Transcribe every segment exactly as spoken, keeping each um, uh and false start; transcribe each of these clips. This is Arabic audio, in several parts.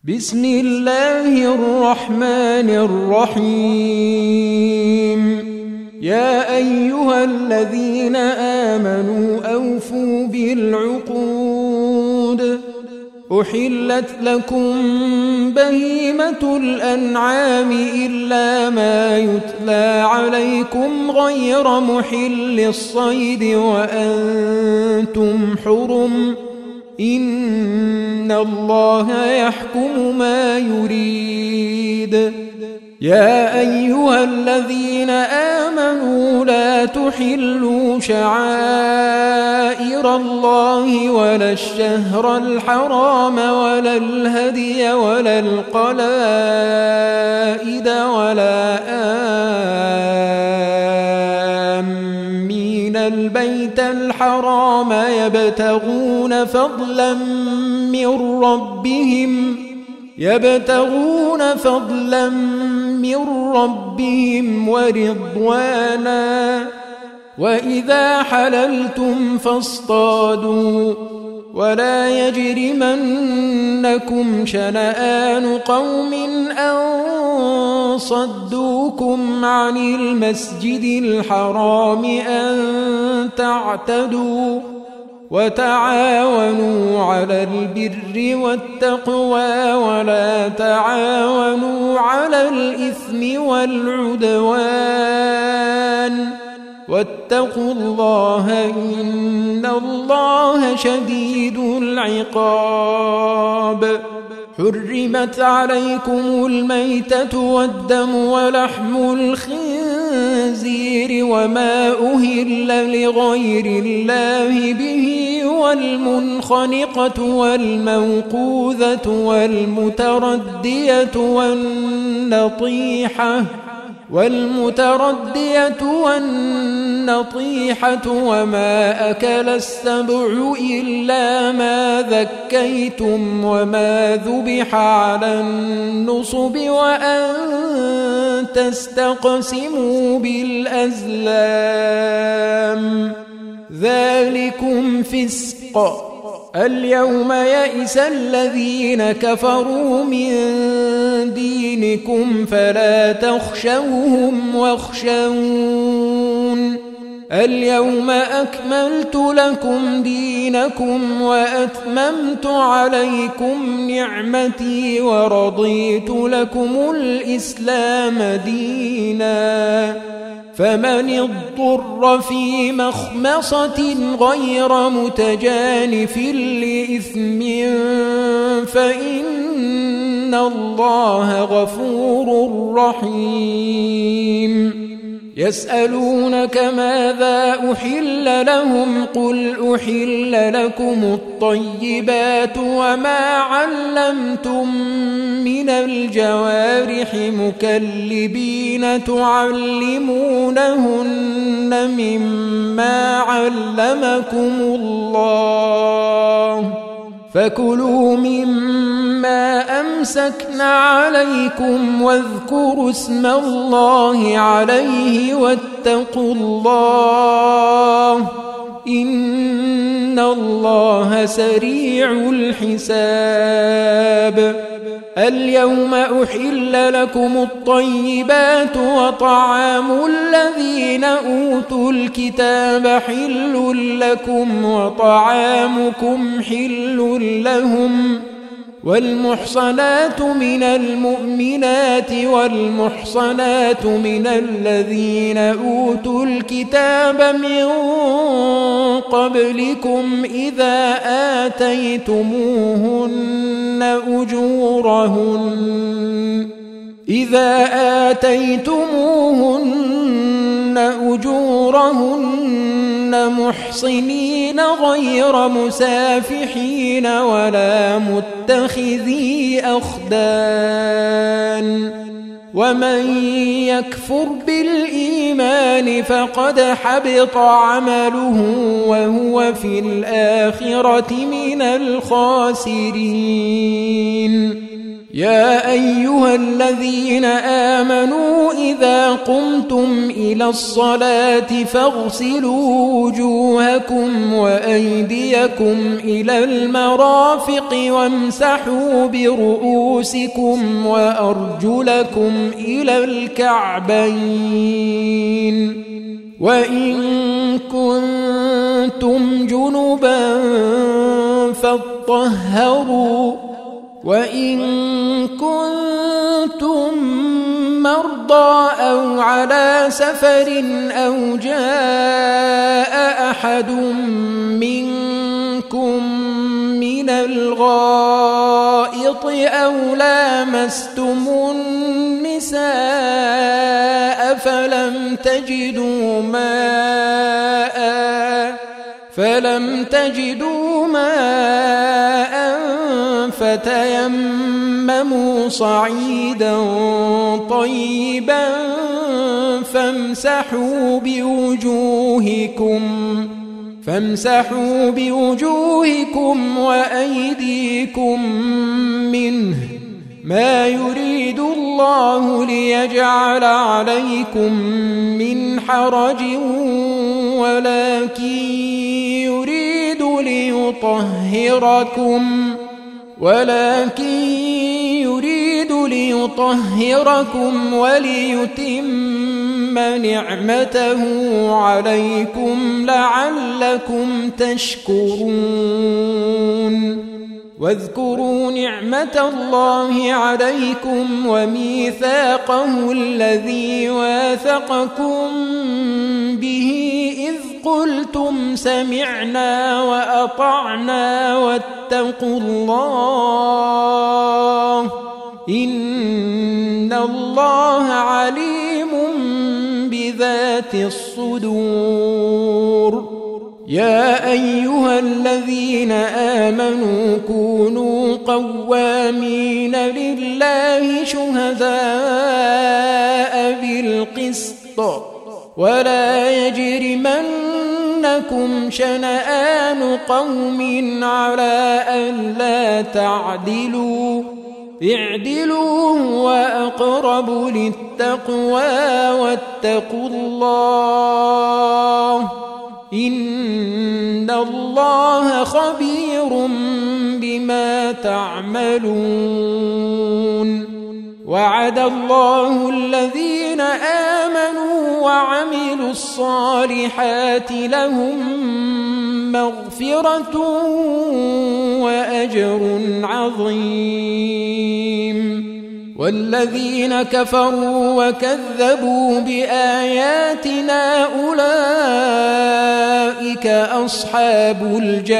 بسم الله الرحمن الرحيم. يا أيها الذين آمنوا أوفوا بالعقود. أحلت لكم بهيمة الأنعام إلا ما يتلى عليكم غير محل الصيد وأنتم حرم. إن الله يحكم ما يريد. يا أيها الذين آمنوا لا تحلوا شعائر الله ولا الشهر الحرام ولا الهدي ولا القلائد ولا آمين البيت الحرام يبتغون فضلا من ربهم يبتغون فضلا من ربهم ورضوانا. وإذا حللتم فاصطادوا ولا يجرمنكم شنآن قوم أن صدوكم عن المسجد الحرام أن تعتدوا. وتعاونوا على البر والتقوى ولا تعاونوا على الإثم والعدوان. واتقوا الله إن الله شديد العقاب. حرمت عليكم الميتة والدم ولحم الخنزير وما أهل لغير الله به والمنخنقة والموقوذة والمتردية والنطيحة والمتردية والنطيحة وما أكل السبع إلا ما ذكيتم وما ذبح على النصب وأن تستقسموا بالأزلام ذلكم فسق. اليوم يئس الذين كفروا من دينكم فلا تخشوهم واخشون. اليوم أكملت لكم دينكم وأتممت عليكم نعمتي ورضيت لكم الإسلام دينا. فمن اضطر في مخمصة غير متجانف لإثم فإن الله غفور رحيم. يسألونك ماذا أحل لهم قل أحل لكم الطيبات وما علمتم من الجوارح مكلبين تعلمونهن مما علمكم الله فكلوا مما أمسكن عليكم واذكروا اسم الله عليه واتقوا الله إن الله سريع الحساب. اليوم أحل لكم الطيبات وطعام الذين أوتوا الكتاب حل لكم وطعامكم حل لهم. والمحصنات من المؤمنات والمحصنات من الذين أوتوا الكتاب من قبلكم إذا آتيتموهن أجورهن إذا آتيتموهن أجورهن محصنين غير مسافحين ولا متخذي أخدان. ومن يكفر بالإيمان فقد حبط عمله وهو في الآخرة من الخاسرين. يا أيها الذين آمنوا إذا قمتم إلى إلى الصلاة فاغسلوا وجوهكم وأيديكم إلى المرافق وامسحوا برؤوسكم وأرجلكم إلى الكعبين وإن كنتم جنبا فاطهروا وإن كنتم مرضى أو على سفر أو جاء أحد منكم من الغائط أو لامستم النساء فلم تجدوا ماء فلم تجدوا ماء فتيمموا صعيدا طيبا فامسحوا بوجوهكم فامسحوا بوجوهكم وأيديكم منه ما يريد الله ليجعل عليكم من حرج ولكن يريد ليطهركم ولكن يريد ليطهركم وليتم نعمته عليكم لعلكم تشكرون واذكروا نعمة الله عليكم وميثاقه الذي واثقكم به إذ قلتم سمعنا وأطعنا واتقوا الله إن الله عليم بذات الصدور يا أيها الذين آمنوا كونوا قوامين لله شهداء بالقسط ولا يجرمنكم شنآن قوم على ألا تعدلوا اعدلوا وأقرب للتقوى واتقوا الله إن الله خبير بما تعملون وعد الله الذين آمنوا وعملوا الصالحات لهم مغفرة وأجر عظيم والذين كفروا وكذبوا بآياتنا أولئك أصحاب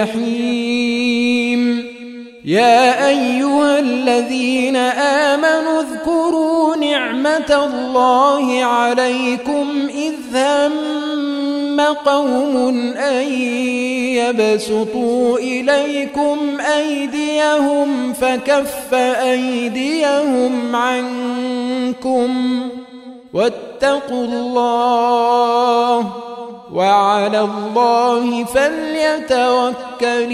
الجحيم يا أيها الذين آمنوا اذكروا نعمة الله عليكم إذ هم قوم أن يبسطوا إليكم أيديهم فكف أيديهم عنكم واتقوا الله وعلى الله فليتوكل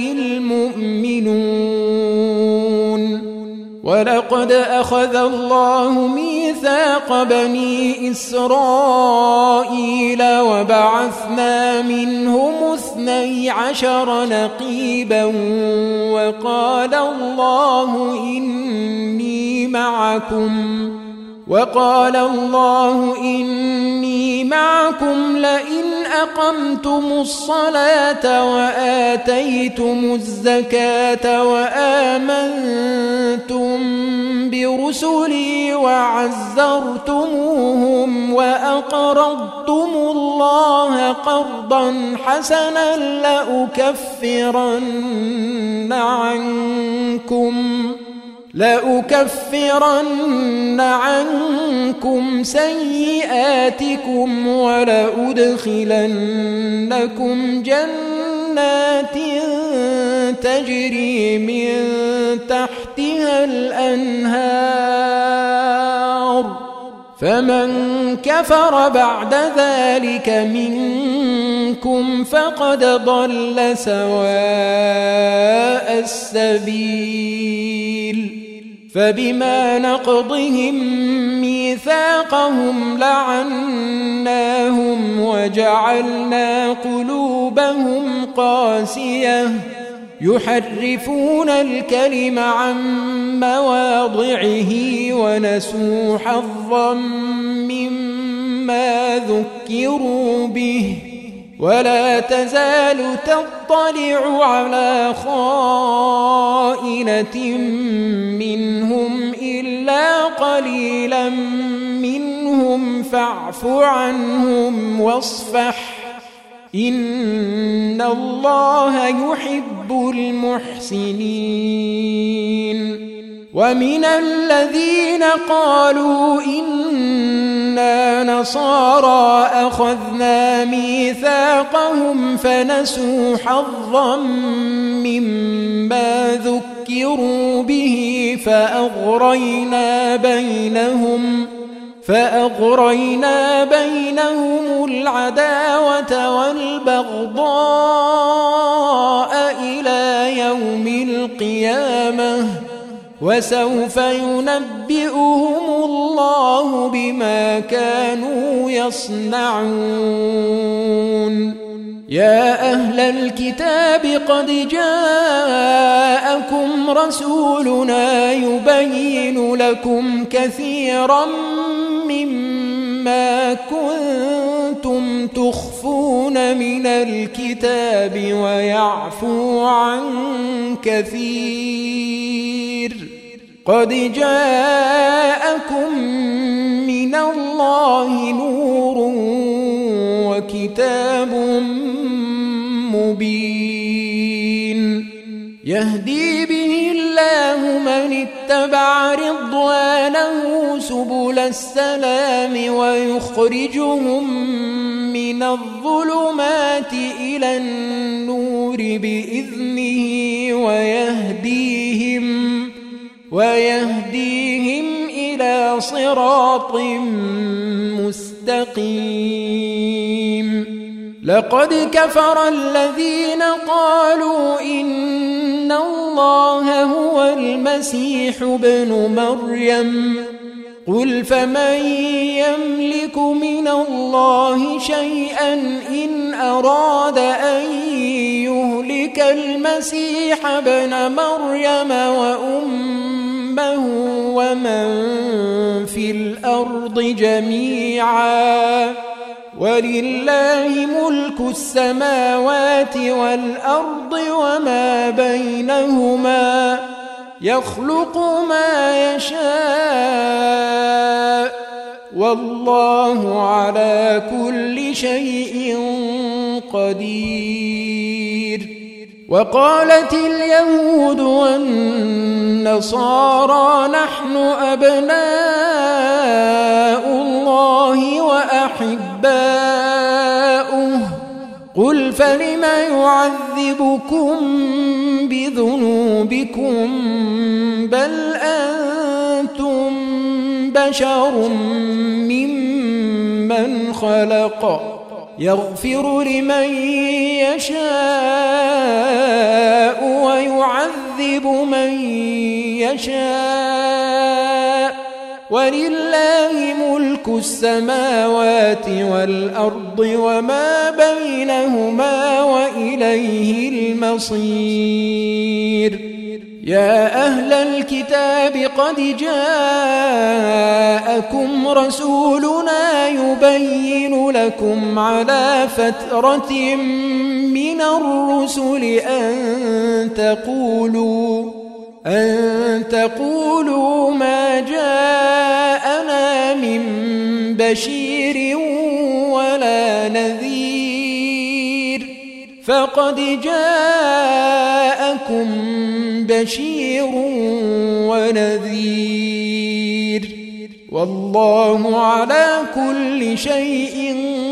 المؤمنون ولقد أخذ الله ميثاق بني إسرائيل وبعثنا منهم اثني عشر نقيبا وقال الله إني معكم وقال الله إني معكم لئن أقمتم الصلاة وآتيتم الزكاة وآمنتم برسلي وعزرتموهم وأقرضتم الله قرضا حسنا لأكفرن عنكم لأكفرن عنكم سيئاتكم ولأدخلنكم جنات تجري من تحتها الأنهار فمن كفر بعد ذلك منكم فقد ضل سواء السبيل فبما نقضهم ميثاقهم ميثاقهم لعناهم وجعلنا قلوبهم قاسية يحرفون الكلم عن مواضعه ونسوا حظا مما ذكروا به ولا تزال تطلع على خائنة منهم إلا قليلا منهم فاعف عنهم واصفح إن الله يحب المحسنين. ومن الذين قالوا إنا نصارى أخذنا ميثاقهم فنسوا حظا مما ذكروا به فأغرينا بينهم فأغرينا بينهم العداوة والبغضاء إلى يوم القيامة وسوف ينبئهم الله بما كانوا يصنعون. يا أهل الكتاب قد جاءكم رسولنا يبين لكم كثيرا مما كنتم تخفون من الكتاب ويعفو عن كثير. قد جاءكم من الله نور وكتاب مبين يهدي به الله من اتبع رضوانه سبل السلام ويخرجهم من الظلمات إلى النور بإذنه ويهديهم ويهديهم إلى صراط مستقيم. لقد كفر الذين قالوا إن الله هو المسيح ابن مريم قل فمن يملك من الله شيئا إن أراد أن يهلك المسيح ابن مريم وأمه ومن في الأرض جميعا ولله ملك السماوات والأرض وما بينهما يخلق ما يشاء والله على كل شيء قدير. وقالت اليهود والنصارى نحن أبناء الله وأحباؤه قل فلم يعذبكم بذنوبكم بل أنتم بشر ممن خلق يغفر لمن يشاء ويعذب من يشاء ولله ملك السماوات والأرض وما بينهما وإليه المصير. يا أهل الكتاب قد جاءكم رسولنا يبين لكم على فترة من الرسل أن تقولوا أن تقولوا ما جاءنا من بشير ولا نذير فقد جاءكم بشير ونذير والله على كل شيء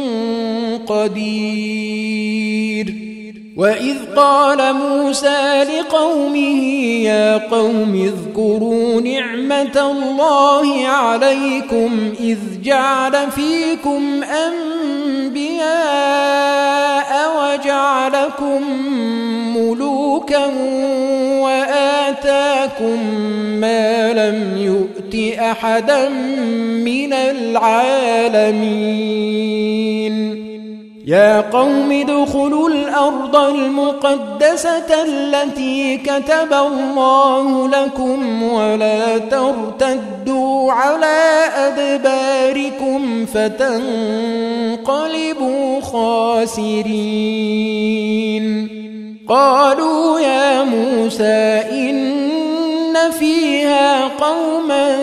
قدير. وإذ قال موسى لقومه يا قوم اذكروا نعمة الله عليكم إذ جعل فيكم الأنبياء وجعلكم ملوكا وآتاكم ما لم يؤت أحدا من العالمين يا قوم ادخلوا الأرض المقدسة التي كتب الله لكم ولا ترتدوا على أدباركم فتنقلبوا خاسرين قالوا يا موسى إن فيها قوما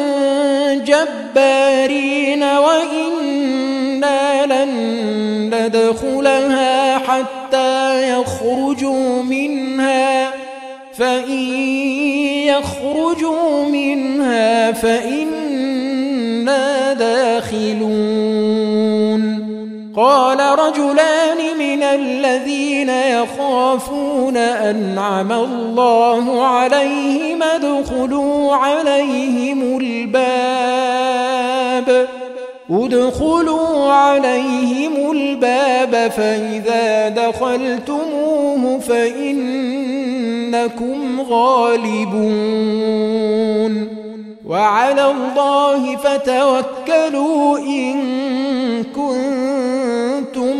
جبارين وإنا لن ندخلها حتى يخرجوا منها فإن يخرجوا منها فإنا داخلون قال رجلان من الذين يخافون أنعم الله عليهم ادخلوا عليهم الباب ادخلوا عليهم الباب فإذا دخلتموه فإنكم غالبون وعلى الله فتوكلوا إن كنتم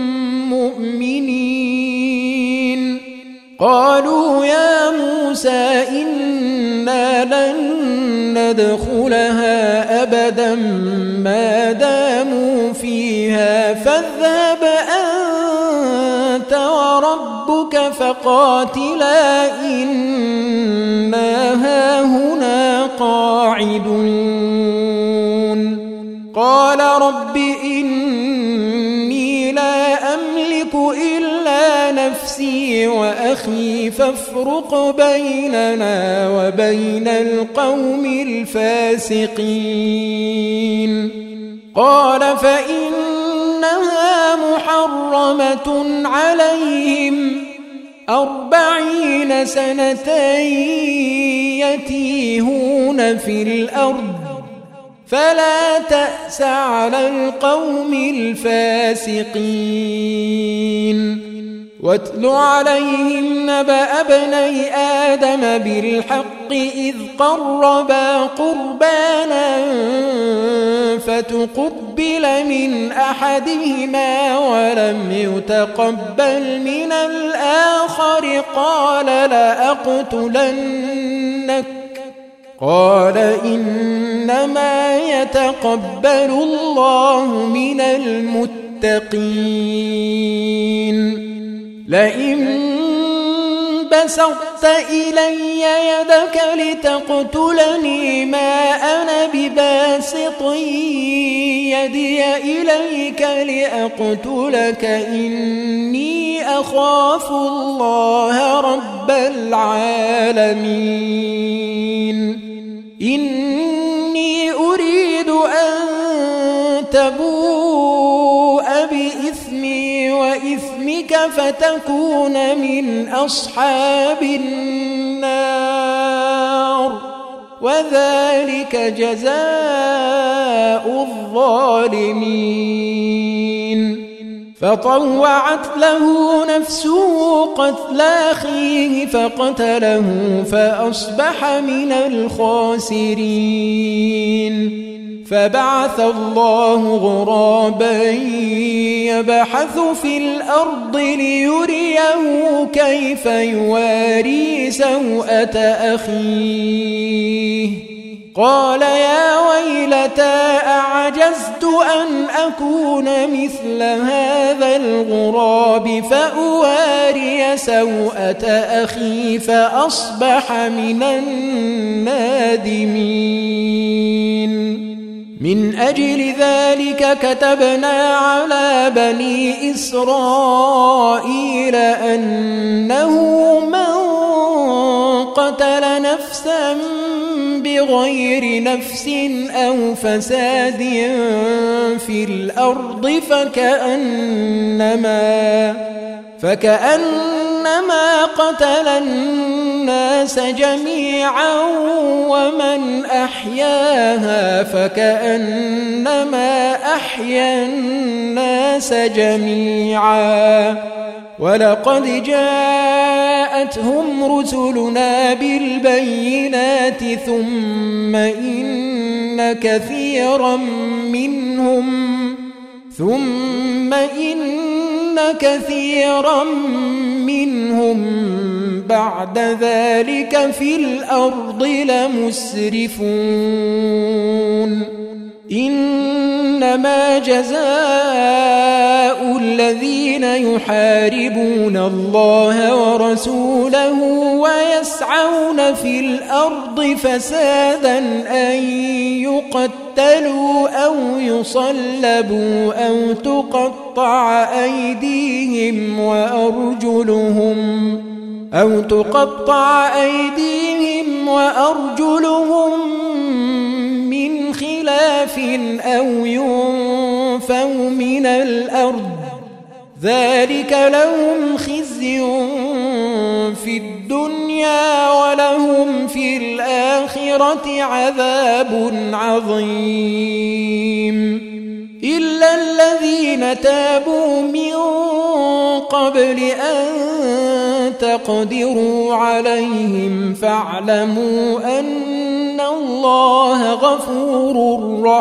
مؤمنين قالوا يا موسى إنا لن ندخلها أبدا ما داموا فيها فاذهب أنت وربك فقاتلا إنا هاهنا قاعدون قال رب إني لا أملك إلا نفسي وأخي فافرق بيننا وبين القوم الفاسقين قال فإنها محرمة عليهم أربعين سنة يتيهون في الأرض فلا تأس على القوم الفاسقين واتل عليهم نبأ ابني آدم بالحق إذ قربا قربانا فتقبل من أحدهما ولم يتقبل من الآخر قال لأقتلنك قال إنما يتقبل الله من المتقين لئن بسطت إلي يدك لتقتلني ما أنا بباسط يدي إليك لأقتلك إني أخاف الله رب العالمين إني أريد أن تبوء بإثمي وإثمك فتكون من أصحاب النار وذلك جزاء الظالمين فطوعت له نفسه قتل أخيه فقتله فأصبح من الخاسرين فبعث الله غرابا يبحث في الأرض ليريه كيف يواري سوءة أخيه قال يا ويلتى أعجزت أن أكون مثل هذا الغراب فأواري سوءة أخي فأصبح من النادمين من أجل ذلك كتبنا على بني إسرائيل أنه من قتل نفسا بغير نفس أو فساد في الأرض فكأنما فكأنما قتل الناس جميعا ومن أحياها فكأنما أحيا الناس الناس جميعا ولقد جاءتهم رسلنا بالبينات ثم إن كثيرا منهم ثم إن كثيرا منهم بعد ذلك في الأرض لمسرفون إنما جزاء الذين يحاربون الله ورسوله ويسعون في الأرض فسادا أن يقتلوا أو يصلبوا أو تقطع أيديهم وأرجلهم أو تقطع أيديهم وأرجلهم من خلاف أو ينفوا من الأرض ذلك لهم خزي في الدنيا ولهم في الآخرة عذاب عظيم إلا الذين تابوا من قبل أن تقدروا عليهم فاعلموا أن الله غفور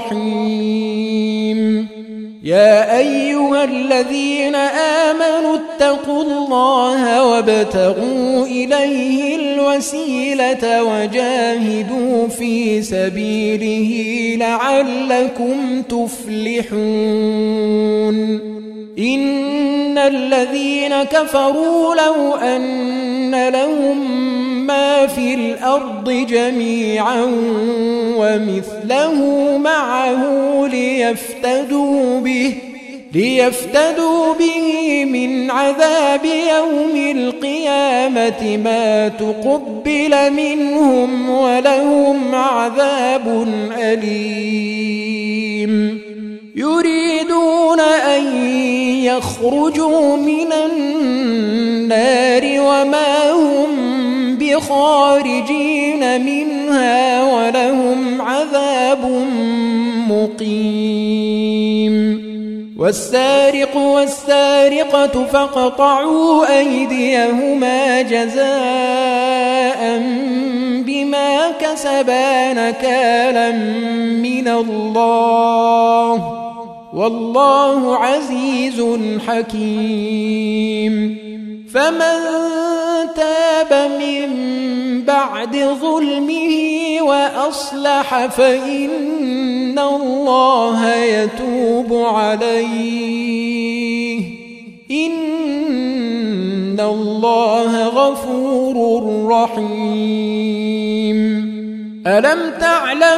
رحيم يا أيها الذين آمنوا اتقوا الله وابتغوا إليه الوسيلة وجاهدوا في سبيله لعلكم تفلحون إن الذين كفروا لو أن لهم ما في الأرض جميعا ومثله معه ليفتدوا به ليفتدوا به من عذاب يوم القيامة ما تقبل منهم ولهم عذاب أليم يريدون أن يخرجوا من النار وما هم بخارجين منها ولهم عذاب مقيم والسارق والسارقة فاقطعوا أيديهما جزاء بما كسبا نكالا من الله والله عزيز حكيم فمن تاب من بعد ظلمه وأصلح فإن الله يتوب عليه إن الله غفور رحيم ألم تعلم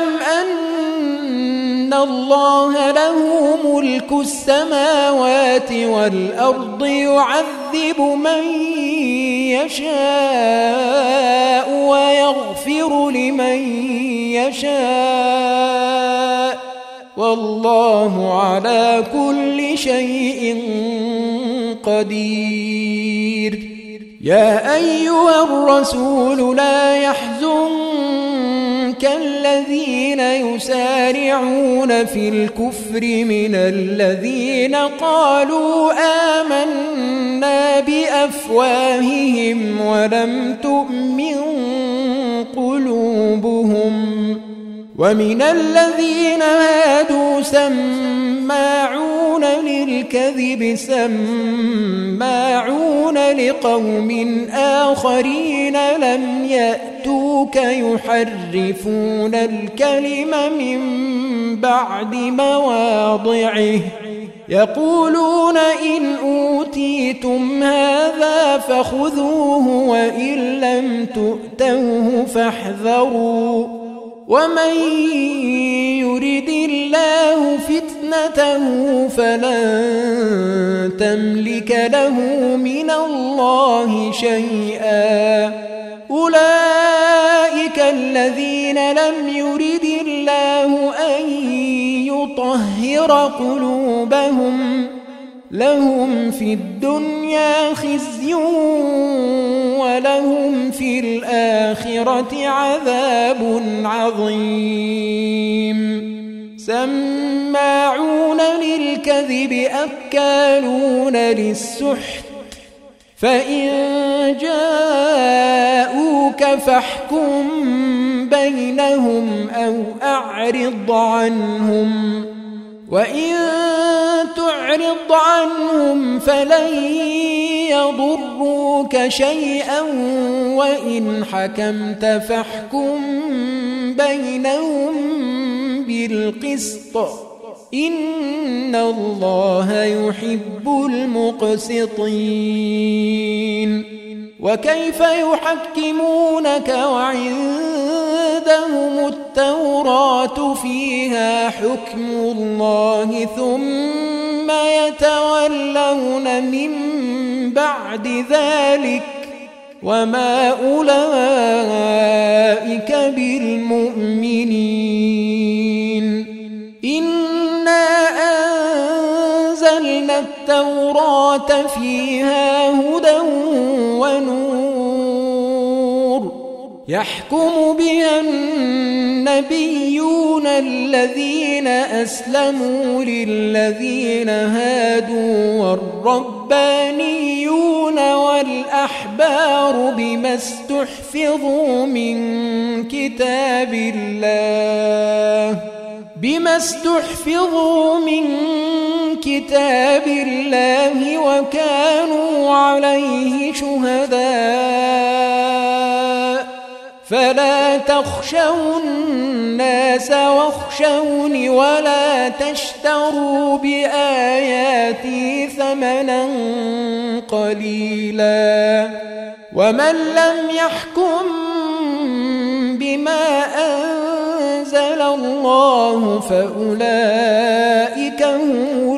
أن الله له ملك السماوات والأرض يعذب من يشاء ويغفر لمن يشاء والله على كل شيء قدير يا أيها الرسول لا يحزنك الذين يسارعون في الكفر من الذين قالوا آمنا بأفواههم ولم تؤمن قلوبهم ومن الذين هادوا سماعون للكذب سماعون لقوم آخرين لم يأتوك يحرفون الكلم من بعد مواضعه يقولون إن أوتيتم هذا فخذوه وإن لم تؤتوه فاحذروا ومن يرد الله فتنته فلن تملك له من الله شيئا أولئك الذين لم يرد الله أن يطهر قلوبهم لهم في الدنيا خزي ولهم في الآخرة عذاب عظيم سماعون للكذب الكذب أكالون للسحت فإن جاءوك فاحكم بينهم أو أعرض عنهم وإن تعرض عنهم فلن يضروك شيئا وإن حكمت فاحكم بينهم بالقسط إن الله يحب المقسطين. وكيف يحكمونك وعندهم التوراة فيها حكم الله ثم يتولون من بعد ذلك وما أولئك بالمؤمنين. إنا أنزلنا التوراة فيها هدى ونور يحكم بها النبيون الذين أسلموا للذين هادوا والربانيون والأحبار بما استحفظوا من كتاب الله بما استحفظوا من كتاب الله وكانوا عليه شهداء فلا تخشوا الناس واخشوني ولا تشتروا بآياتي ثمنا قليلا ومن لم يحكم بما أنزل الله فأولئك هم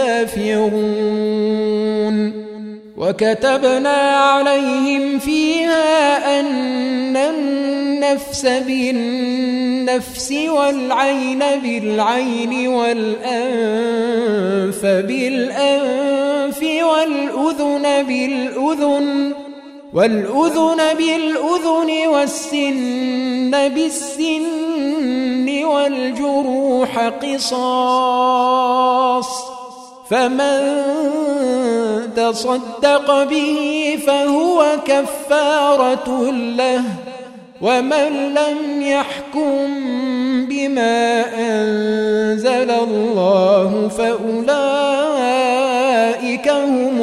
الكافرون. وكتبنا عليهم فيها أن النفس بالنفس والعين بالعين والأنف بالأنف والأذن بالأذن والأذن بالأذن والسن بالسن والجروح قصاص فمن تصدق به فهو كفارة له ومن لم يحكم بما أنزل الله فأولئك هم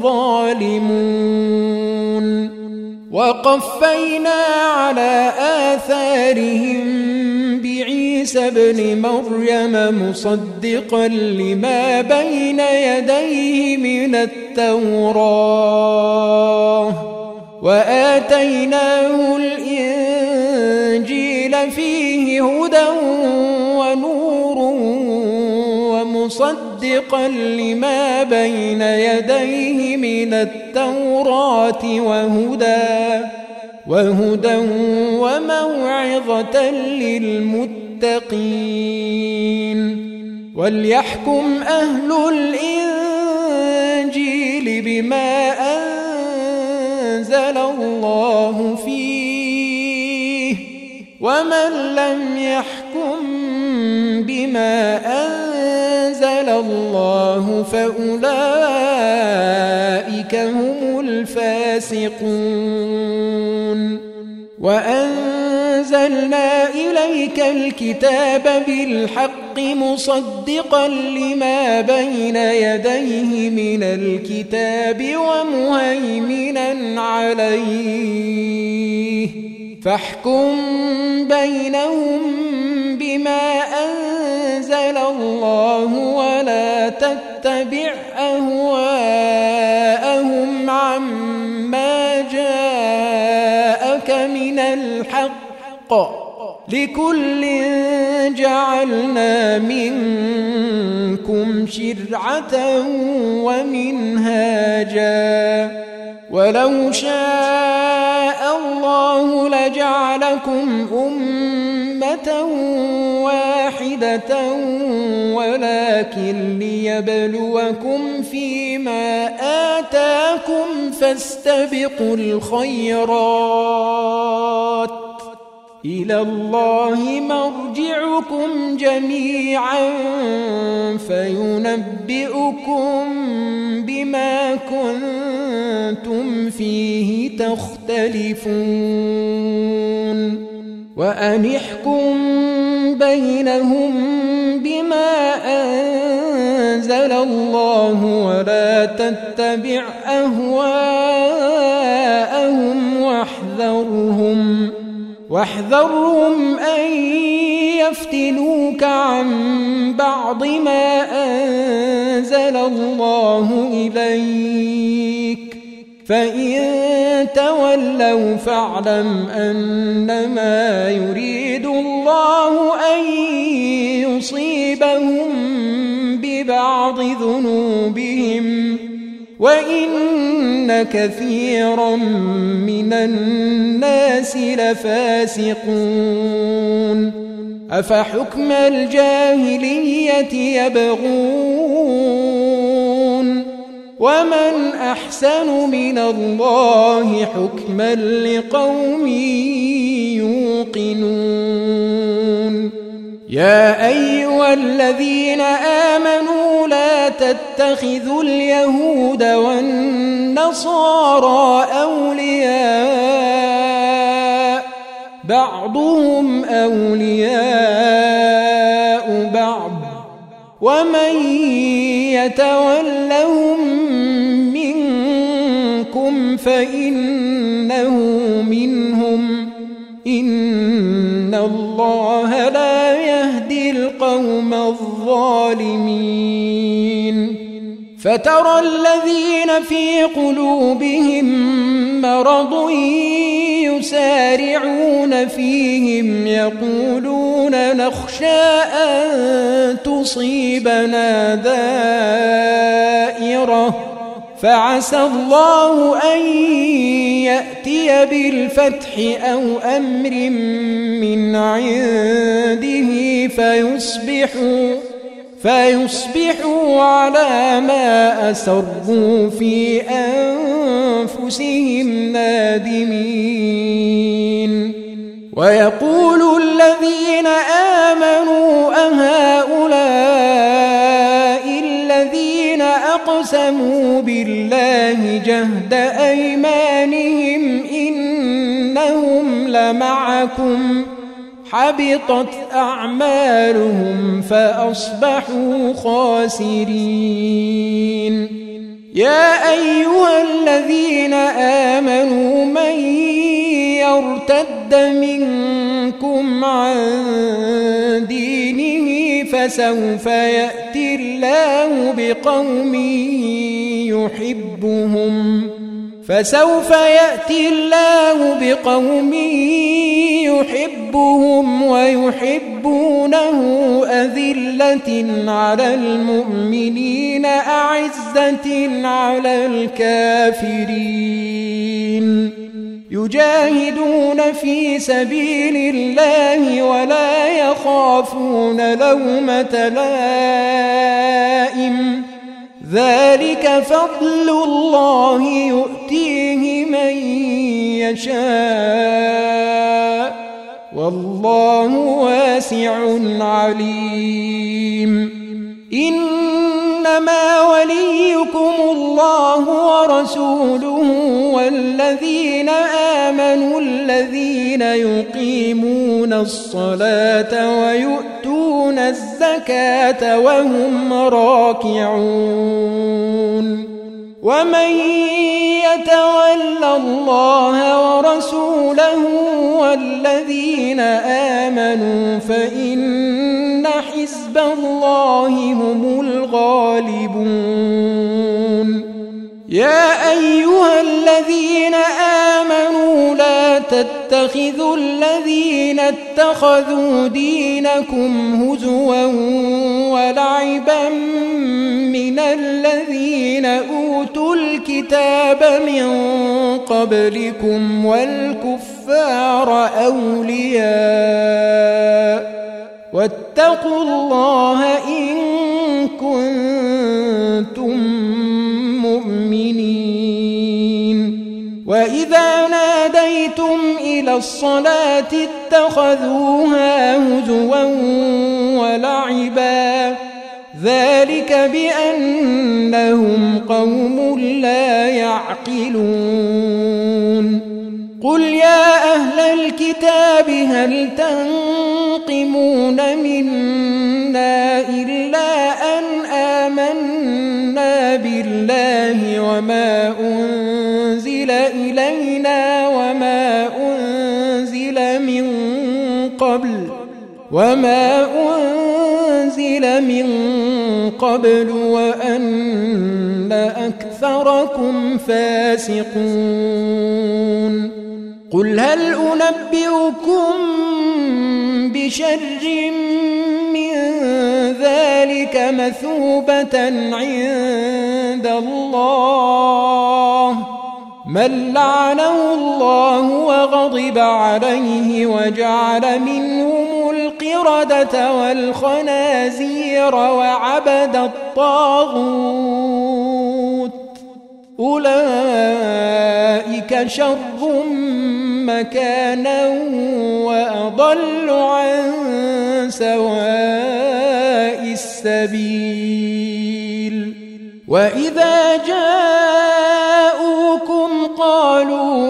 الظالمون. وقفينا على آثارهم بعيسى ابن مريم مصدقا لما بين يديه من التوراة وآتيناه الإنجيل فيه هدى ونور ومصدقا لما بين يديه من التوراة وهدى وهدى وموعظة للمتقين. وليحكم أهل الإنجيل بما أنزل الله فيه ومن لم يحكم بما أنزل الله فأولئك هم الفاسقون. وأنزلنا إليك الكتاب بالحق مصدقا لما بين يديه من الكتاب ومهيمنا عليه فاحكم بينهم بما أنزل الله ولا تتبع أهواءهم عما جاءك من الحق لكل جعلنا منكم شرعة ومنهاجا ولو شاء الله لجعلكم أمة واحدة ولكن ليبلوكم فيما آتاكم فاستبقوا الخيرات إلى الله مرجعكم جميعا فينبئكم بما كنتم فيه تختلفون وأن احكم بينهم بما أنزل الله ولا تتبع أهواءهم واحذرهم واحذرهم أن يفتنوك عن بعض ما أنزل الله إليك فإن تولوا فاعلم أنما يريد الله أن يصيبهم ببعض ذنوبهم وإن كثيرا من الناس لفاسقون أفحكم الجاهلية يبغون ومن أحسن من الله حكما لقوم يوقنون يا أيها الذين آمنوا لا تتخذوا اليهود والنصارى أولياء بعضهم أولياء بعض ومن يتولهم منكم فإنه منهم إن الله لا يهدي القوم الظالمين فترى الذين في قلوبهم مرض يسارعون فيهم يقولون نخشى أن تصيبنا دائرة فعسى الله أن يأتي بالفتح أو أمر من عنده فيصبحوا فيصبحوا على ما أسروا في أنفسهم نادمين ويقول الذين آمنوا أهؤلاء الذين أقسموا بالله جهد أيمانهم إنهم لمعكم حبطت أعمالهم فأصبحوا خاسرين يا أيها الذين آمنوا من يرتد منكم عن دينه فسوف يأتي الله بقوم يحبهم فسوف يأتي الله بقوم يحبهم ويحبونه أذلة على المؤمنين أعزة على الكافرين يجاهدون في سبيل الله ولا يخافون لومة لائم ذلك فضل الله يؤتيه من يشاء والله واسع عليم إنما وليكم الله ورسوله والذين آمنوا الذين يقيمون الصلاة ويؤتون الزكاة وهم راكعون ومن يتول الله ورسوله والذين آمنوا فإن حزب الله هم الغالبون يا أيها الذين آمنوا لا تتخذوا الذين اتخذوا دينكم هزوا ولعبا من الذين أوتوا الكتاب من قبلكم والكفار أولياء واتقوا الله إن كنتم مؤمنين وإذا نادى ناديتم إلى الصلاة اتخذوها هزوا ولعبا ذلك بأنهم قوم لا يعقلون قل يا أهل الكتاب هل تنقمون منا إلا أن آمنا بالله وما أنزل إلينا وما أنزل من قبل وما أنزل من قبل وأن أكثركم فاسقون قل هل أنبئكم بشر من ذلك مثوبة عند الله من لعنه الله وغضب عليه وجعل منهم القردة والخنازير وعبد الطاغوت أولئك شر مكانا وأضل عن سواء السبيل وإذا جاءوكم قالوا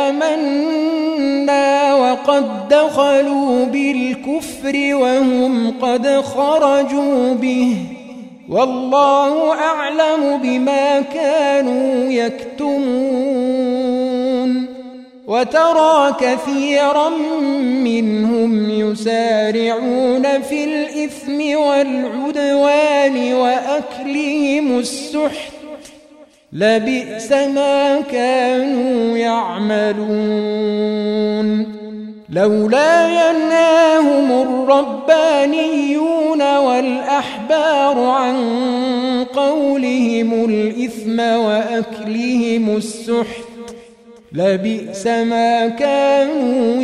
آمنا وقد دخلوا بالكفر وهم قد خرجوا به والله أعلم بما كانوا يكتمون وترى كثيرا منهم يسارعون في الإثم والعدوان وأكلهم السحت لبئس ما كانوا يعملون لولا ينهاهم الربانيون والأحبار عن قولهم الإثم وأكلهم السحت لبئس ما كانوا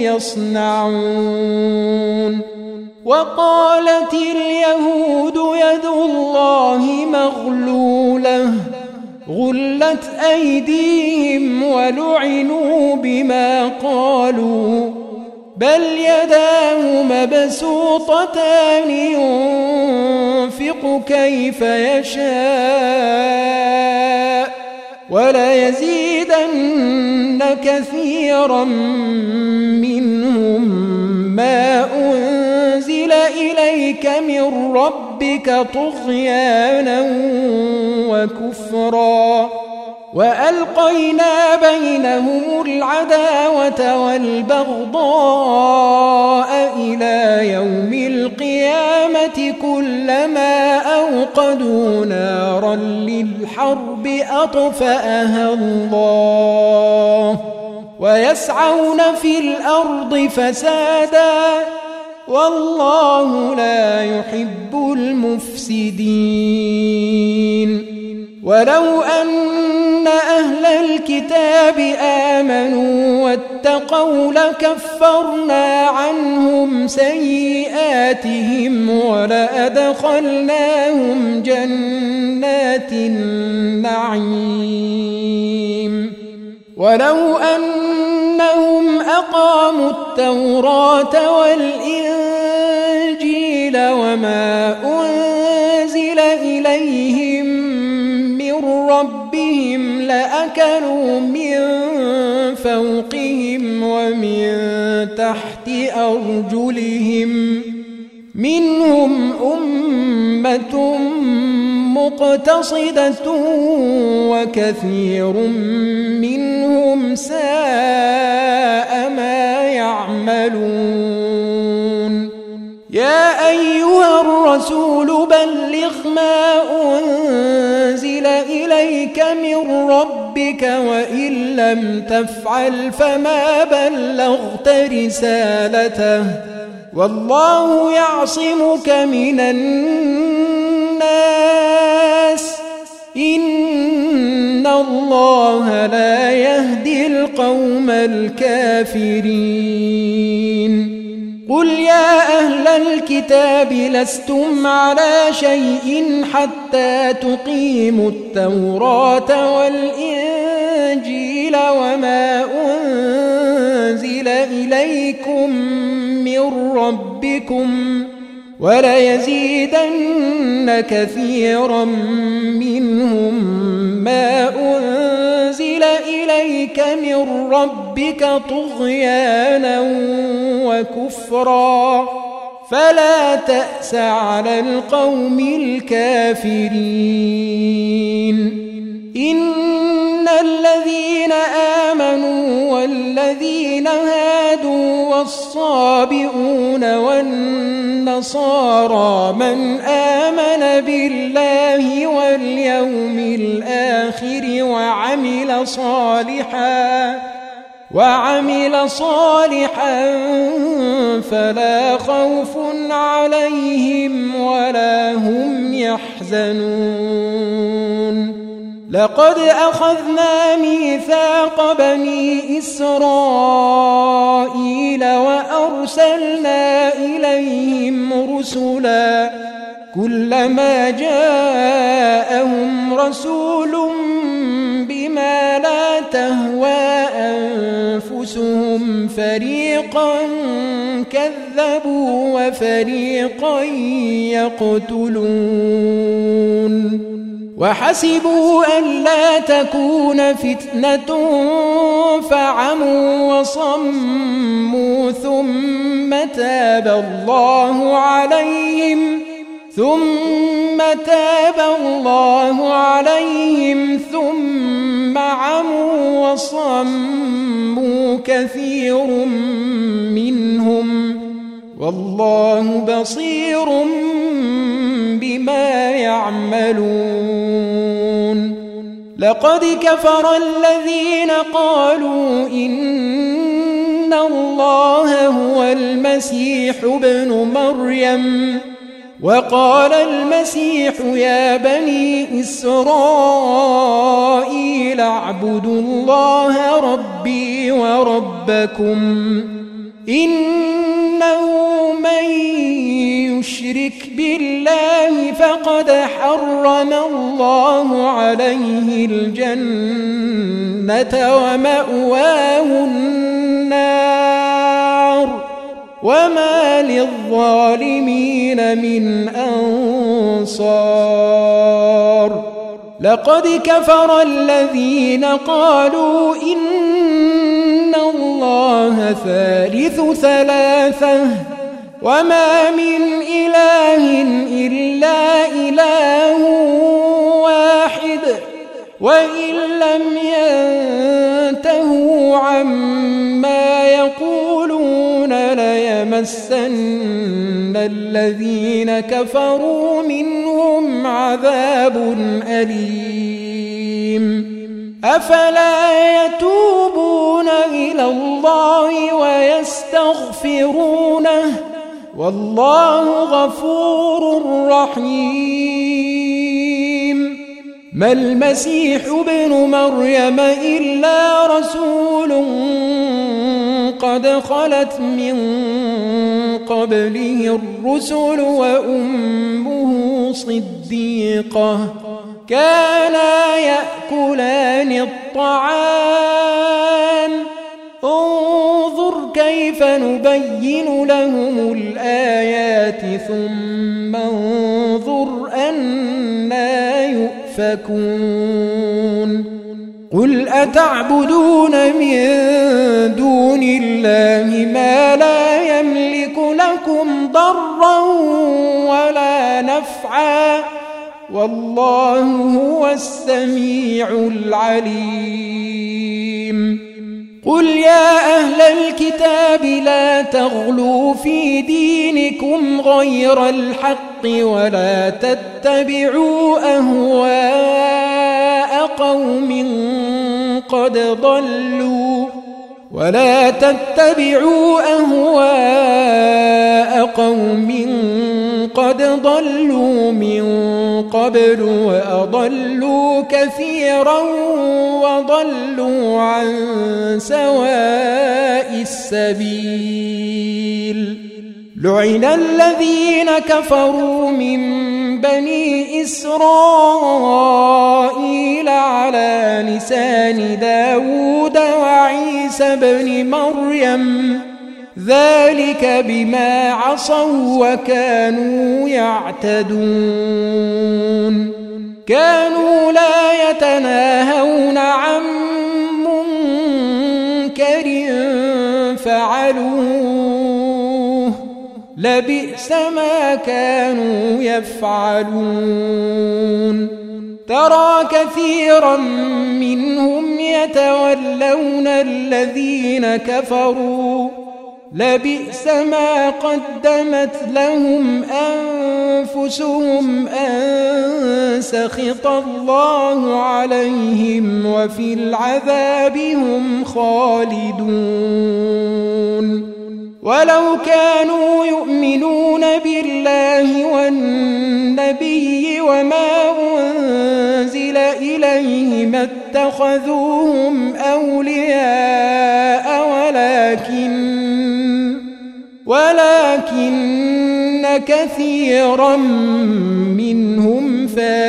يصنعون وقالت اليهود يد الله مغلولة غلت أيديهم ولعنوا بما قالوا بل يداه مبسوطتان ينفق كيف يشاء وليزيدن كثيرا منهم ما أنزل إليك من ربك طغيانا وكفرا وألقينا بينهم العداوة والبغضاء إلى يوم القيامة كلما أوقدوا نارا للحرب أطفأها الله ويسعون في الأرض فسادا والله لا يحب المفسدين ولو أن أهل الكتاب آمنوا واتقوا لكفرنا عنهم سيئاتهم ولأدخلناهم جنات النعيم ولو أنهم أقاموا التوراة والإنجيل وما أنزل إليهم من ربهم لأكلوا من فوقهم ومن تحت أرجلهم منهم أمة مقتصدة وكثير منهم ساء ما يعملون يا أيها الرسول بلغ ما أنزل إليك من ربك وإن لم تفعل فما بلغت رسالته والله يعصمك من الناس إن الله لا يهدي القوم الكافرين قل يا أهل الكتاب لستم على شيء حتى تقيموا التوراة والإنجيل وما أنزل إليكم من ربكم وليزيدن كثيرا منهم ما أنزل إليك من ربك طغيانا وكفرا فلا تأس على القوم الكافرين. إن الذين آمنوا والذين هادوا والصابئون والنصارى من آمن بالله واليوم الآخر وعمل صالحا وعمل صالحا فلا خوف عليهم ولا هم يحزنون. لقد أخذنا ميثاق بني إسرائيل وأرسلنا إليهم رسلا كلما جاءهم رسول بما لا تهوى أنفسهم فريقا كذبوا وفريقا يقتلون وحسبوا ألا تكون فتنة فعموا وصموا ثم تاب الله عليهم ثم تاب الله عليهم ثم عموا وصموا كثير منهم والله بصير بما يعملون. لقد كفر الذين قالوا إن الله هو المسيح ابن مريم وقال المسيح يا بني إسرائيل اعبدوا الله ربي وربكم إنه من يشرك بالله فقد حرم الله عليه الجنة ومأواه النار وما للظالمين من أنصار. لقد كفر الذين قالوا إن الله ثالث ثلاثة وما من إله إلا إله واحد وإن لم ينتهوا عما يقولون ليمسن الذين كفروا منهم عذاب أليم. أفلا يتوبون إلى الله ويستغفرونه والله غفور رحيم. ما المسيح ابن مريم إلا رسول قد خلت من قبله الرسل وأمه صديقة كانا يأكلان الطعام انظر كيف نبين لهم الآيات ثم انظر أنا يؤفكون. قل أتعبدون من دون الله ما لا يملك لكم ضرا ولا نفعا والله هو السميع العليم. قل يا أهل الكتاب لا تغلوا في دينكم غير الحق ولا تتبعوا أهواء قوم قد ضلوا ولا تتبعوا أهواء قوم قد ضلوا من قبل وأضلوا كثيرا وضلوا عن سواء السبيل. لعن الذين كفروا من بني إسرائيل على لسان داود وعيسى بن مريم ذلك بما عصوا وكانوا يعتدون كانوا لا يتناهون عن منكر فعلوه لبئس ما كانوا يفعلون ترى كثيرا منهم يتولون الذين كفروا لبئس ما قدمت لهم أنفسهم أن سخط الله عليهم وفي العذاب هم خالدون ولو كانوا يؤمنون بالله والنبي وما أنزل إليه ما اتخذوهم أولياء ولكن ولكن كثيرا منهم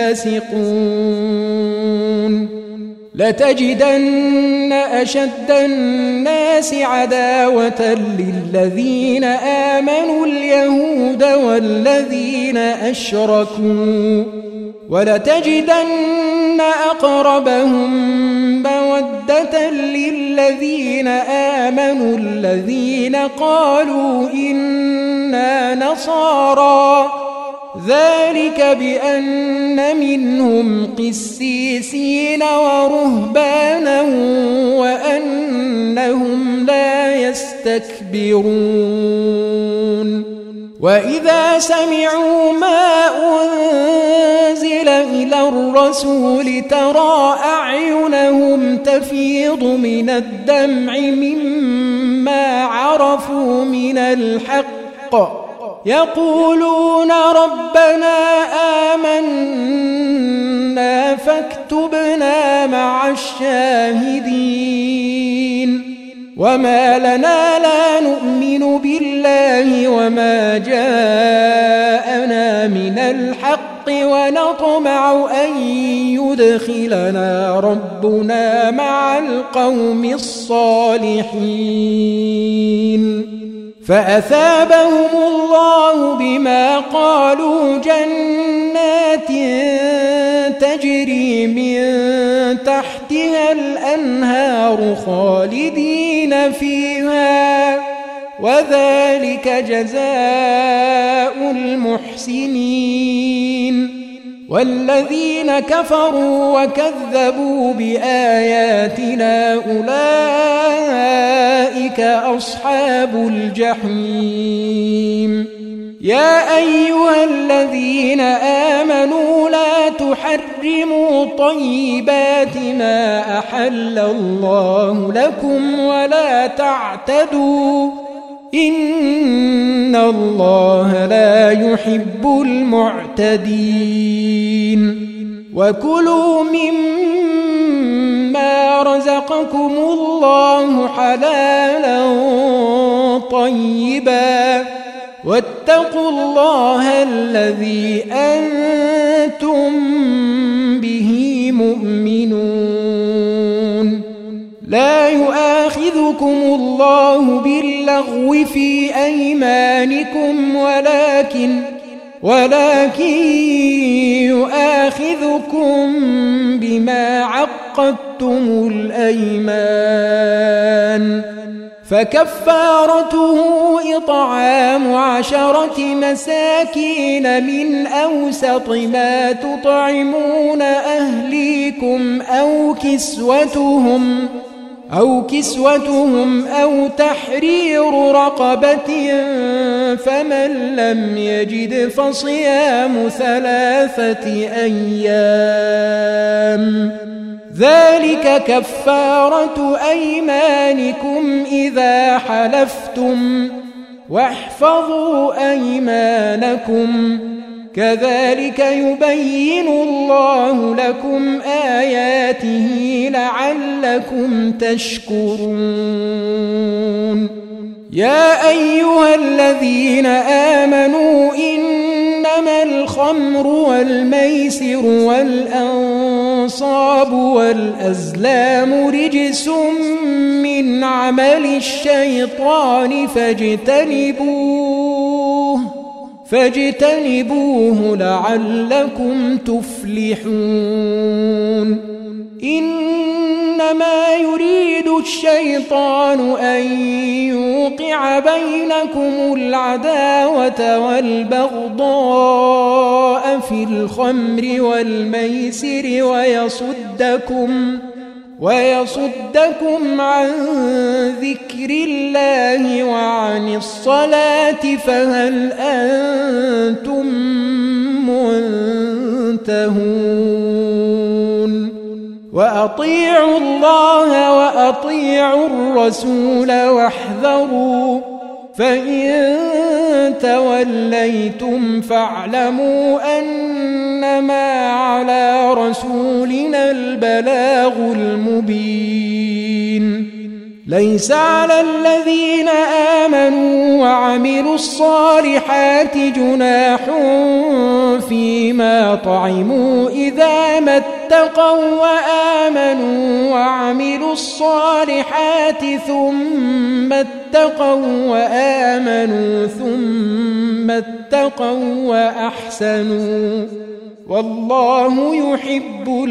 فاسقون لتجدن أشد الناس عداوة للذين آمنوا اليهود والذين أشركوا ولتجدن أقربهم مودة للذين آمنوا الذين قالوا إنا نصارى ذلك بأن منهم قسيسين ورهبانا وأنهم لا يستكبرون وإذا سمعوا ما أنزل إلى الرسول ترى أعينهم تفيض من الدمع مما عرفوا من الحق يقولون ربنا آمنا فاكتبنا مع الشاهدين وما لنا لا نؤمن بالله وما جاءنا من الحق ونطمع أن يدخلنا ربنا مع القوم الصالحين فأثابهم الله بما قالوا جنات تجري من تحتها الأنهار خالدين فيها وذلك جزاء المحسنين والذين كفروا وكذبوا بآياتنا أولئك أصحاب الجحيم يا أيها الذين آمنوا لا تحرموا طيبات ما أحل الله لكم ولا تعتدوا إن الله لا يحب المعتدين وكلوا مما رزقكم الله حلالا طيبا واتقوا الله الذي أنتم به مؤمنون لا يؤاخذكم الله باللغو في أيمانكم ولكن ولكن يؤاخذكم بما عقدتم الأيمان فكفارته إطعام عشرة مساكين من أوسط ما تطعمون أهليكم أو كسوتهم أو كسوتهم أو تحرير رقبة فمن لم يجد فصيام ثلاثة أيام ذلك كفارة أيمانكم إذا حلفتم واحفظوا أيمانكم كذلك يبين الله لكم آياته لعلكم تشكرون يا أيها الذين آمنوا إنما الخمر الخمر والميسر والأنصاب والأزلام رجس من عمل الشيطان فاجتنبوه فاجتنبوه لعلكم تفلحون إنما يريد الشيطان أن يوقع بينكم العداوة والبغضاء في الخمر والميسر ويصدكم ويصدكم عن ذكر الله وعن الصلاة فهل أنتم منتهون وأطيعوا الله وأطيعوا الرسول واحذروا فإن توليتم فاعلموا أنما على رسولنا البلاغ المبين ليس على الذين آمنوا وعملوا الصالحات جناح فيما طعموا إذا ما اتقوا وآمنوا وعملوا الصالحات ثم اتقوا وآمنوا ثم اتقوا وأحسنوا والله يحب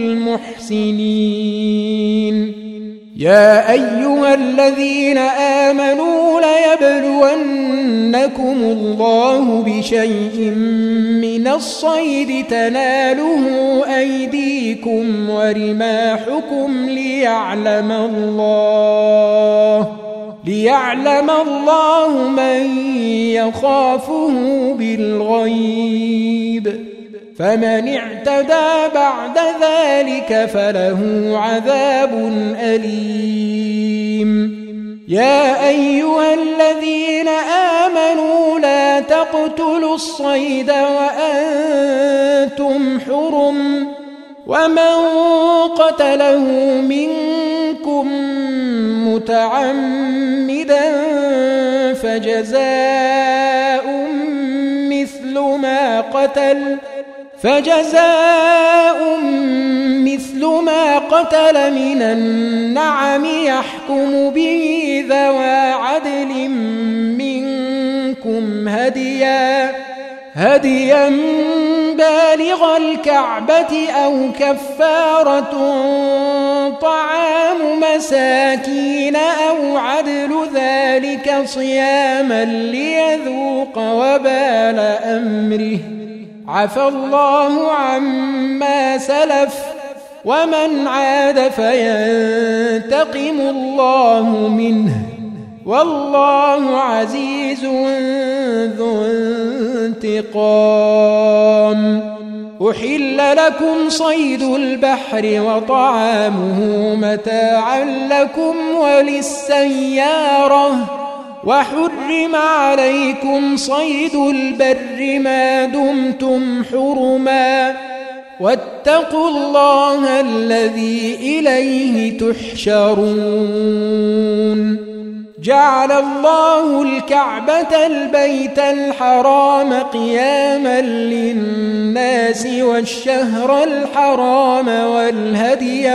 المحسنين يا أيها الذين آمنوا ليبلونكم الله بشيء من الصيد تناله أيديكم ورماحكم ليعلم الله ليعلم الله من يخافه بالغيب فمن اعتدى بعد ذلك فله عذاب أليم يا أيها الذين آمنوا لا تقتلوا الصيد وأنتم حرم ومن قتله منكم متعمدا فجزاء مثل ما قتل فجزاء مثل ما قتل من النعم يحكم به ذوى عدل منكم هديا هديا بالغ الكعبة أو كفارة طعام مساكين أو عدل ذلك صياما ليذوق وبال أمره عفى الله عما سلف ومن عاد فينتقم الله منه والله عزيز ذو انتقام أحل لكم صيد البحر وطعامه متاعا لكم وللسيارة وحرم عليكم صيد البر ما دمتم حرما واتقوا الله الذي إليه تحشرون جعل الله الكعبة البيت الحرام قياما للناس والشهر الحرام والهدي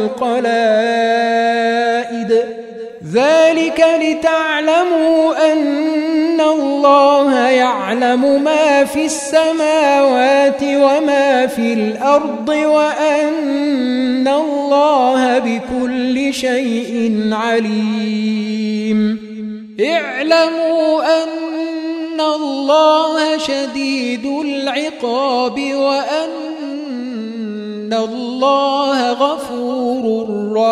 والقلائد ذلك لتعلموا أن الله يعلم ما في السماوات وما في الأرض وأن الله بكل شيء عليم اعلموا أن الله شديد العقاب وأن الله غفور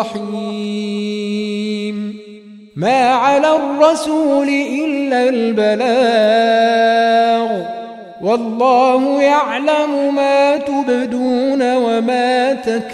رحيم ما على الرسول إلا البلاغ والله يعلم ما تبدون وما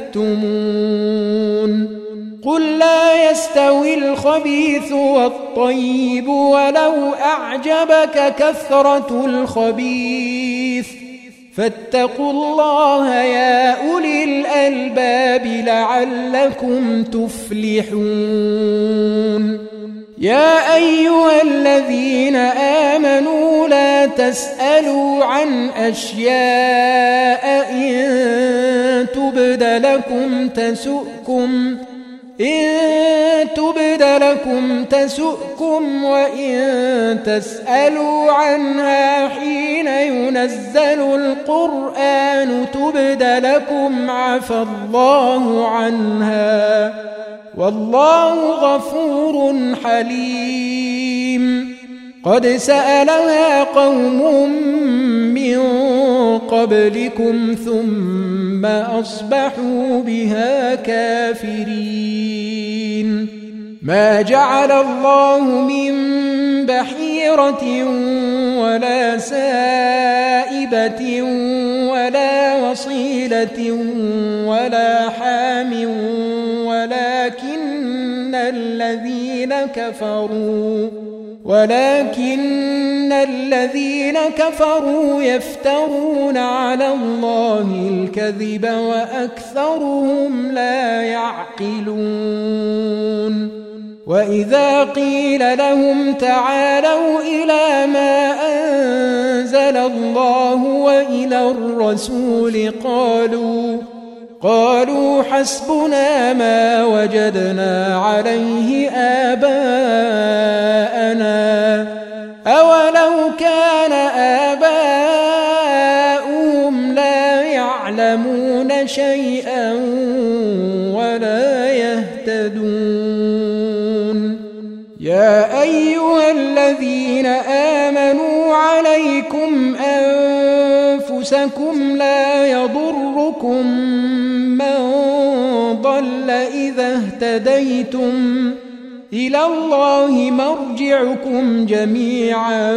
تكتمون قل لا يستوي الخبيث والطيب ولو أعجبك كثرة الخبيث فاتقوا الله يا أولي الألباب لعلكم تفلحون يا أيها الذين آمنوا لا تسألوا عن أشياء إن تبد لكم تسؤكم إن تبد لكم تسؤكم وإن تسألوا عنها حين ينزل القرآن تبد لكم عفى الله عنها والله غفور حليم. قد سألها قوم من قبلكم ثم أصبحوا بها كافرين. ما جعل الله من بحيرة ولا سائبة ولا وصيلة ولا حام ولكن الذين كفروا ولكن الذين كفروا يفترون على الله الكذب وأكثرهم لا يعقلون. وإذا قيل لهم تعالوا إلى ما أنزل الله وإلى الرسول قالوا قالوا حسبنا ما وجدنا عليه آباءنا أولو كان آباؤهم لا يعلمون شيئا ولا يهتدون. يا أيها الذين آمنوا عليكم أنفسكم لا يضركم من ضل إذا اهتديتم إلى الله مرجعكم جميعا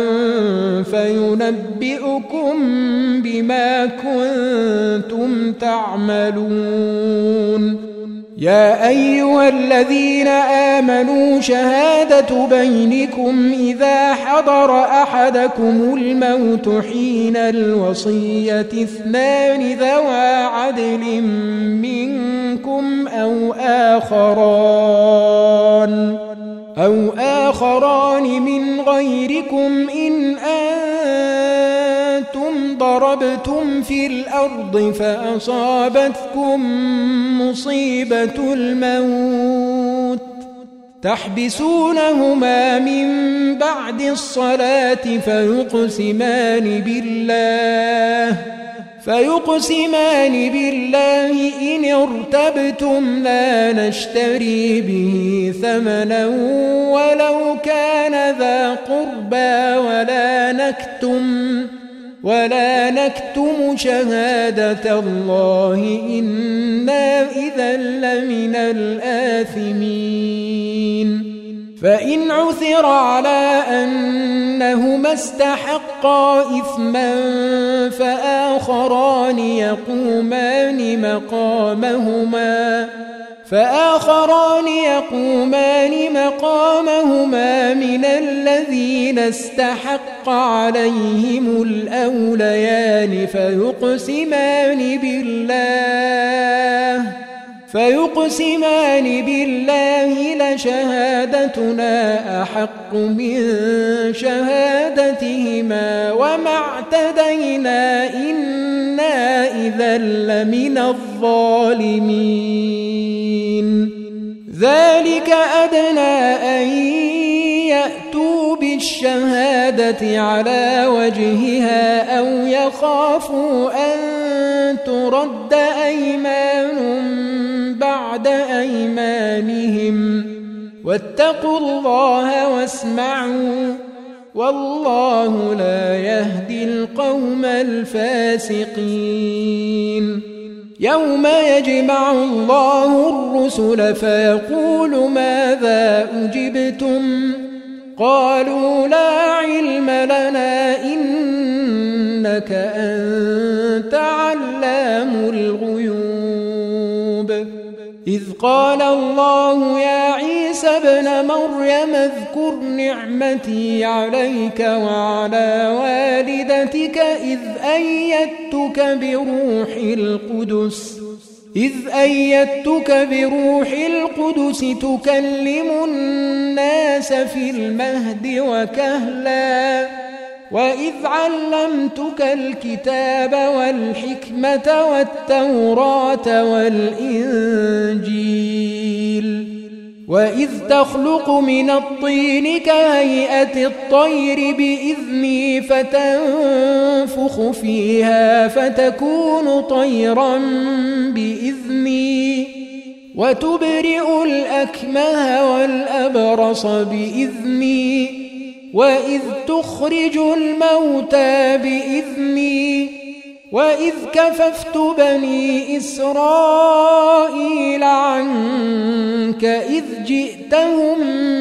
فينبئكم بما كنتم تعملون. يا أيها الذين آمنوا شهادة بينكم إذا حضر أحدكم الموت حين الوصية اثنان ذوى عدل منكم أو آخران أو آخران من غيركم إن أنتم ضربتم في الأرض فأصابتكم مصيبة الموت تحبسونهما من بعد الصلاة فيقسمان بالله فيقسمان بالله إن ارتبتم لا نشتري به ثمنا ولو كان ذا قربى ولا نكتم ولا نكتم شهادة الله إنا إذا لمن الآثمين. فإن عثر على أنهما استحقا إثما فآخران يقومان مقامهما فآخران يقومان مقامهما من الذين استحق عليهم الأوليان فيقسمان بالله فيقسمان بالله لشهادتنا أحق من شهادتهما وما اعتدينا إنا إذا لمن الظالمين. ذلك أدنى أن يأتوا بالشهادة على وجهها أو يخافوا أن ترد أيمان بعد أيمانهم واتقوا الله واسمعوا والله لا يهدي القوم الفاسقين. يوم يجمع الله الرسل فيقول ماذا أجبتم قالوا لا علم لنا إنك أنت علام الغيوب. إذ قال الله يا عيسى ابن مريم اذكر نعمتي عليك وعلى والدتك إذ أيدتك بروح القدس إذ أيدتك بروح القدس تكلم الناس في المهد وكهلا وإذ علمتك الكتاب والحكمة والتوراة والإنجيل وإذ تخلق من الطين كهيئة الطير بإذني فتنفخ فيها فتكون طيرا بإذني وتبرئ الأكمه والأبرص بإذني وإذ تخرج الموتى بإذني وإذ كففت بني إسرائيل عنك إذ جئتهم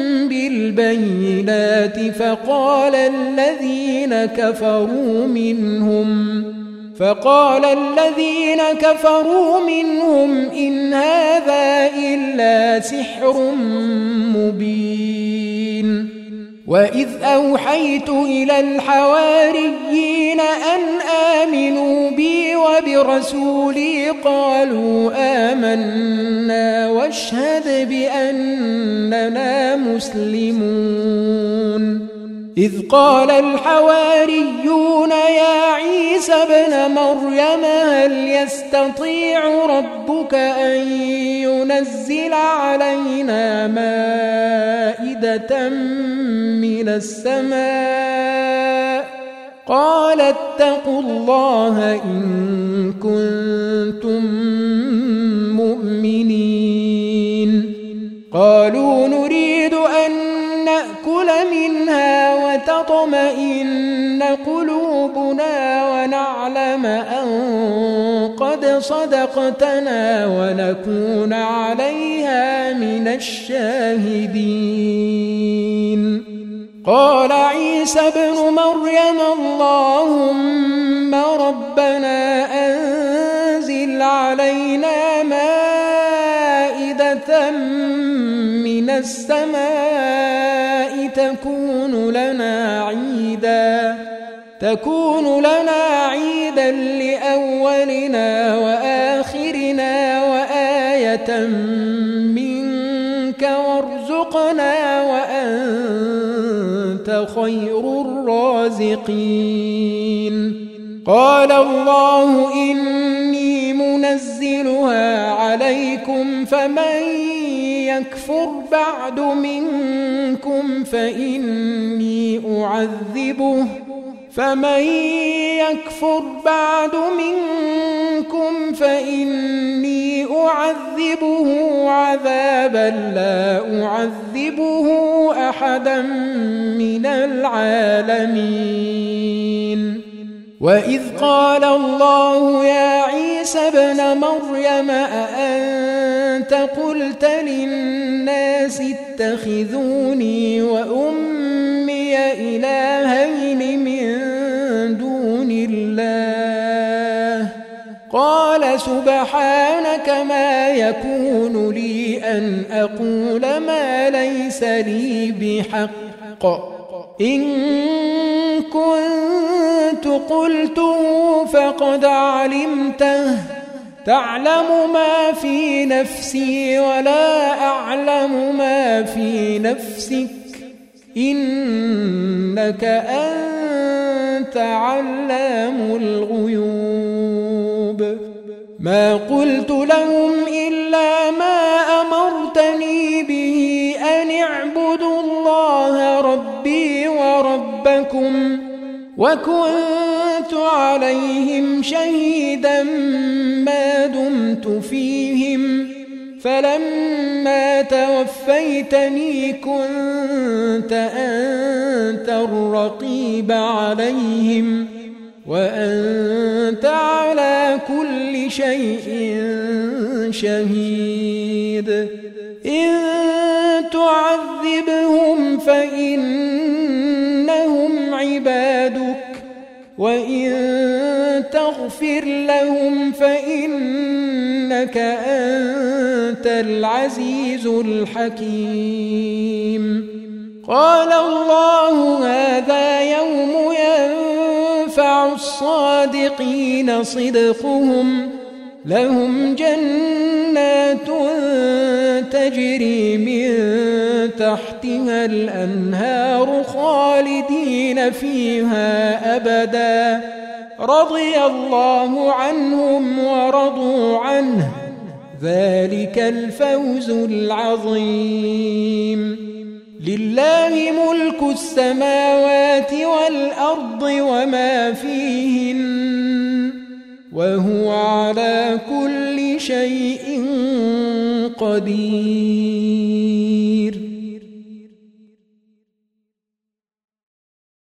بالبينات فقال الذين كفروا منهم فقال الذين كفروا منهم إن هذا إلا سحر مبين وإذ أوحيت إلى الحواريين أن آمنوا بي وبرسولي قالوا آمنا واشهد بأننا مسلمون إذ قال الحواريون يا عيسى ابن مريم هل يستطيع ربك أن ينزل علينا مائدة من السماء قال اتقوا الله إن كنتم مؤمنين قالوا نريد أن نأكل منها وتطمئن قلوبنا ونعلم أن قد صدقتنا ونكون عليها من الشاهدين قال عيسى ابن مريم اللهم ربنا أنزل علينا مائدة من السماء تكون لنا عيدا تكون لنا عيدا لأولنا وآخرنا وآية منك وارزقنا وأنت خير الرازقين قال الله إني منزلها عليكم فمن يكفر بعد منكم فإني أعذبه فمن يكفر بعد منكم فإني أعذبه عذابا لا أعذبه أحدا من العالمين وإذ قال الله يا عيسى ابن مريم أأنت قلت للناس اتخذوني وأمي إلهين من دون الله قال سبحانك ما يكون لي أن أقول ما ليس لي بحق إن كنت قلته فقد علمته تعلم ما في نفسي ولا أعلم ما في نفسك إنك أنت علام الغيوب ما قلت لهم إلا ما أمرتني به أن اعبدوا الله ربي وربكم وكنت عليهم شهيدا ما دمت فيهم فلما توفيتني كنت أنت الرقيب عليهم وأنت على كل شيء شهيد إن تعذبهم فإنهم عبادك وإن تغفر لهم فإنك أنت العزيز الحكيم قال الله هذا يوم ينفع الصادقين صدقهم لهم جنات تجري من تحتها الأنهار خالدين فيها أبدا رضي الله عنهم ورضوا عنه ذلك الفوز العظيم لله ملك السماوات والأرض وما فيهن وهو على كل شيء قدير.